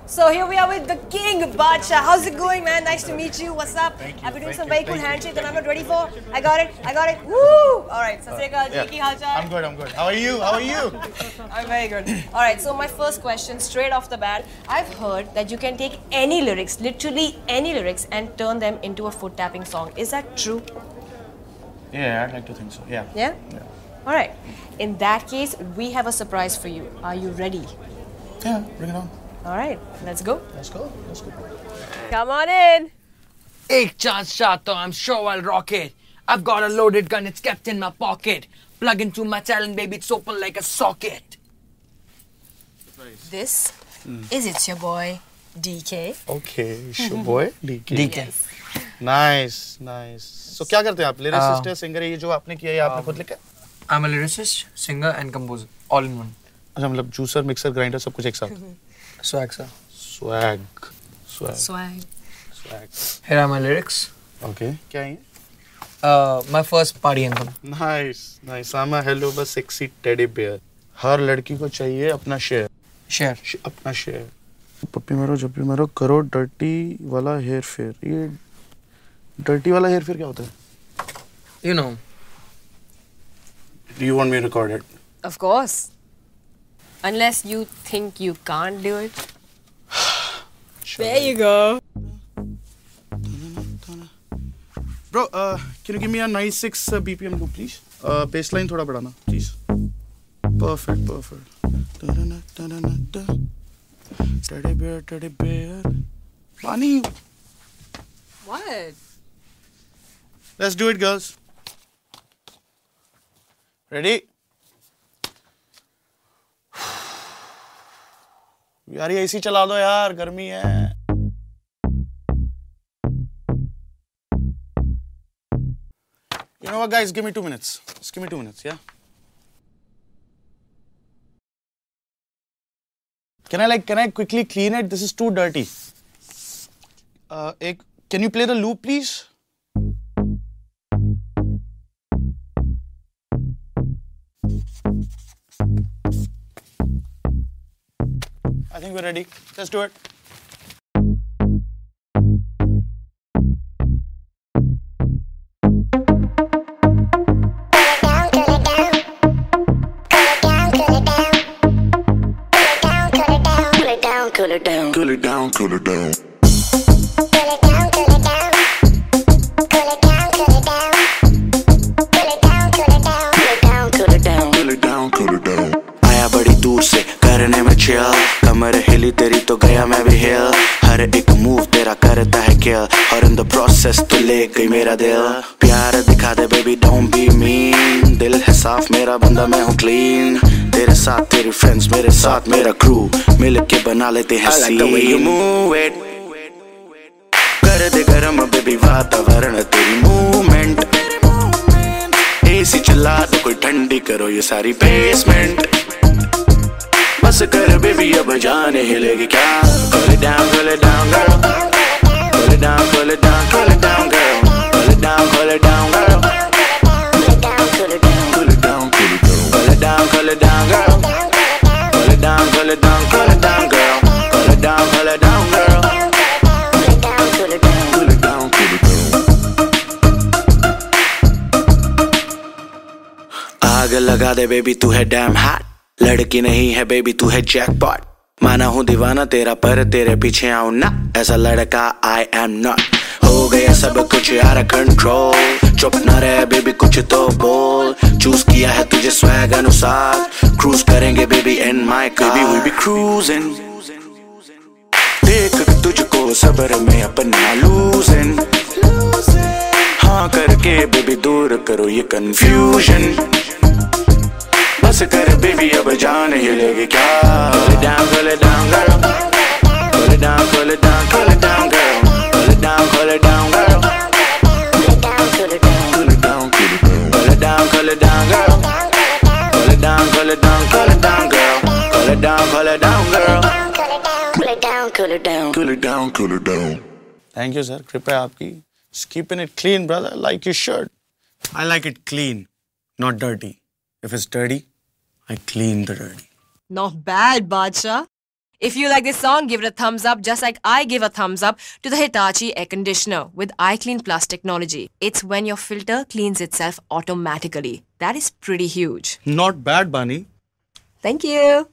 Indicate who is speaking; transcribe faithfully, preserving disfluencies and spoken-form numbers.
Speaker 1: So here we are with the King Badshah. How's it going, man? Nice to meet you. What's up?
Speaker 2: Thank you.
Speaker 1: I've been doing
Speaker 2: Thank
Speaker 1: some
Speaker 2: you.
Speaker 1: very cool
Speaker 2: Thank
Speaker 1: handshake that I'm not ready for. I got it. I got it. Woo! All right. Sat Sri Akal ji, ki hal chal?
Speaker 2: I'm good, I'm good. How are you? How are you?
Speaker 1: I'm very good. All right. So my first question, straight off the bat, I've heard that you can take any lyrics, literally any lyrics, and turn them into a foot tapping song. Is that true?
Speaker 2: Yeah, I'd like to think so. Yeah.
Speaker 1: Yeah?
Speaker 2: Yeah.
Speaker 1: All right. In that case, we have a surprise for you. Are you ready?
Speaker 2: Yeah, bring it on.
Speaker 1: All right. Let's go.
Speaker 2: Let's go. Let's go.
Speaker 1: Come on in.
Speaker 3: Ek chance shot, though, I'm sure I'll rock it. I've got a loaded gun, it's kept in my pocket. Plug into my talent, baby, it's open like a socket.
Speaker 1: This mm. is It's Your Boy, D K.
Speaker 2: Okay, it's your boy, D K.
Speaker 3: D K.
Speaker 1: Yes.
Speaker 2: Nice, nice. So, क्या करते हैं आप? Lyricist है, singer है, ये जो आपने किया है, आपने खुद लिखा?
Speaker 3: I'm a lyricist, singer and composer, all in one.
Speaker 2: अच्छा, मतलब juicer, mixer, grinder, सब कुछ एक साथ.
Speaker 3: Swag, sir.
Speaker 2: Swag. Swag.
Speaker 1: Swag.
Speaker 2: Swag.
Speaker 3: Here are my lyrics.
Speaker 2: Okay. क्या है?
Speaker 3: Uh, my first party anthem.
Speaker 2: Nice, nice. I'm a hello but sexy teddy bear. हर लड़की को चाहिए अपना शेयर.
Speaker 3: Share.
Speaker 2: अपना शेयर. पप्पी मारो जब भी मारो करो डर्टी वाला हेयर फेयर. ये डर्टी वाला हेयर फेयर क्या होता है?
Speaker 3: You know.
Speaker 2: Do you want me to record it?
Speaker 1: Of course. Unless you think you can't do it. There you go.
Speaker 2: Bro, uh, can you give me a ninety-six uh, B P M loop, please? Uh, baseline थोड़ा बढ़ाना, please. Perfect, perfect. Teddy bear, teddy bear. Bunny.
Speaker 1: What?
Speaker 2: Let's do it, girls. Ready? यार ये AC चला दो यार, गर्मी है. You know what, guys? Give me two minutes. Just give me two minutes, yeah? Can I like, can I quickly clean it? This is too dirty. Uh, ek, can you play the loop, please? I think we're ready. Let's do it.
Speaker 4: Cool it down, cool it down, cool it down. आया बड़ी दूर से करने में chill, कमर हिली तेरी तो गया मैं भी हिल. हर एक मूव तेरा करता है किल, और इन द प्रोसेस तो ले गई मेरा दिल. प्यार दिखा दे बेबी डोंट बी मीन, दिल है साफ मेरा बंदा मैं हूँ क्लीन. तेरे साथ तेरी फ्रेंड्स मेरे साथ मेरा क्रू, मिल के बना लेते हैं scene. I like the way you move it, कर दे गरम बेबी वातावरण तेरी मूवमेंट. एसी चला दो कोई ठंडी करो ये सारी बेसमेंट. बस कर बेबी अब जाने हिलेगी क्या. Cool it down, cool it down, girl. Cool it down, cool it down, cool it down, girl. Cool it down, cool it down, girl. Cool it down, cool it down, cool it down, cool it down. Cool it down, cool it down, girl. Cool it down, cool it down, cool it down, girl. Cool it down, cool it down, girl. Cool it down, cool it down, cool it down, cool it down. आग लगा दे baby तू है damn hot. लड़की नहीं है baby तू है jackpot. माना हूँ दीवाना तेरा पर तेरे पीछे आऊं ना, ऐसा लड़का आई एम नॉट. हो गया सब कुछ यार कंट्रोल, चुप ना रहे बेबी कुछ तो बोल. चूज किया है तुझे स्वैग अनुसार, क्रूज करेंगे baby in my car. Baby we be cruising, देख तुझको सब्र में अपना लूजिंग. हाँ करके बेबी दूर करो ये कंफ्यूजन. बस कर बेबी अब जान हिलेगी क्या. Cool it down, cool it down, girl. Cool it down, cool it down, cool it down, girl. Cool it down, cool it down, girl. Cool it down, cool it down, cool it down, cool it down. Cool it down, cool it down, girl. Cool it down, cool it down, cool it down, girl. Cool it down, cool it down, girl. Cool it down, cool it down, cool it down, cool it down.
Speaker 2: Thank you, sir. कृपया आपकी. Just keeping it clean, brother, like your shirt. I like it clean, not dirty. If it's dirty, I clean the dirty.
Speaker 1: Not bad, Badshah. If you like this song, give it a thumbs up, just like I give a thumbs up to the Hitachi air conditioner with iClean Plus technology. It's when your filter cleans itself automatically. That is pretty huge.
Speaker 2: Not bad, Bani.
Speaker 1: Thank you.